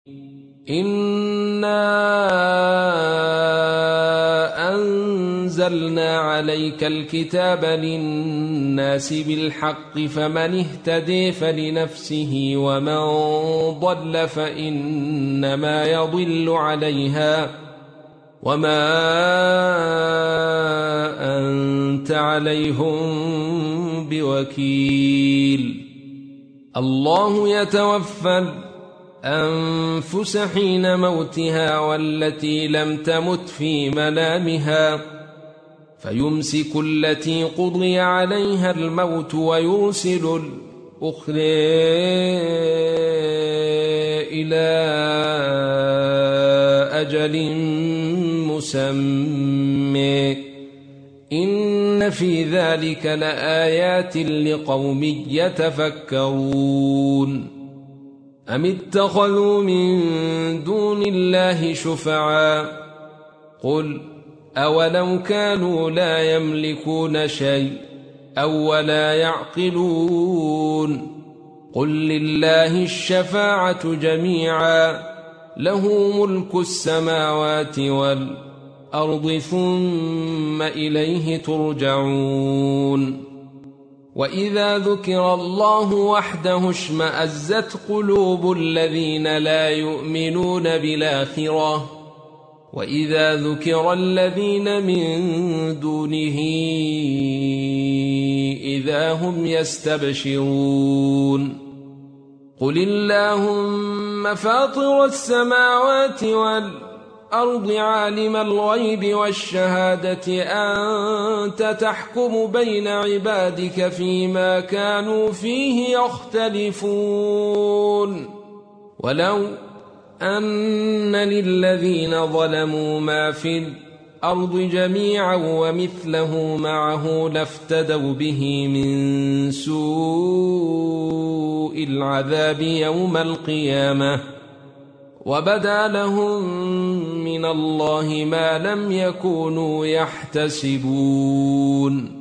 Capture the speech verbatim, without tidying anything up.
إنا أنزلنا عليك الكتاب للناس بالحق فمن اهتدي فلنفسه ومن ضل فإنما يضل عليها وما أنت عليهم بوكيل. الله يتوفى الأنفس حين موتها والتي لم تمت في منامها فيمسك التي قضي عليها الموت ويرسل الأخرى إلى أجل مسمى إن في ذلك لآيات لقوم يتفكرون. أم اتخذوا من دون الله شفعاء قل أولو كانوا لا يملكون شيء أو ولا يعقلون قل لله الشفاعة جميعا له ملك السماوات والأرض ثم إليه ترجعون. وإذا ذكر الله وحده اشمأزت قلوب الذين لا يؤمنون بالآخرة وإذا ذكر الذين من دونه إذا هم يستبشرون. قل اللهم فاطر السماوات والأرض عالم الغيب والشهادة أنت تحكم بين عبادك فيما كانوا فيه يختلفون ولو أن للذين ظلموا ما في الأرض جميعا ومثله معه لافتدوا به من سوء العذاب يوم القيامة وبدا لهم من الله ما لم يكونوا يحتسبون.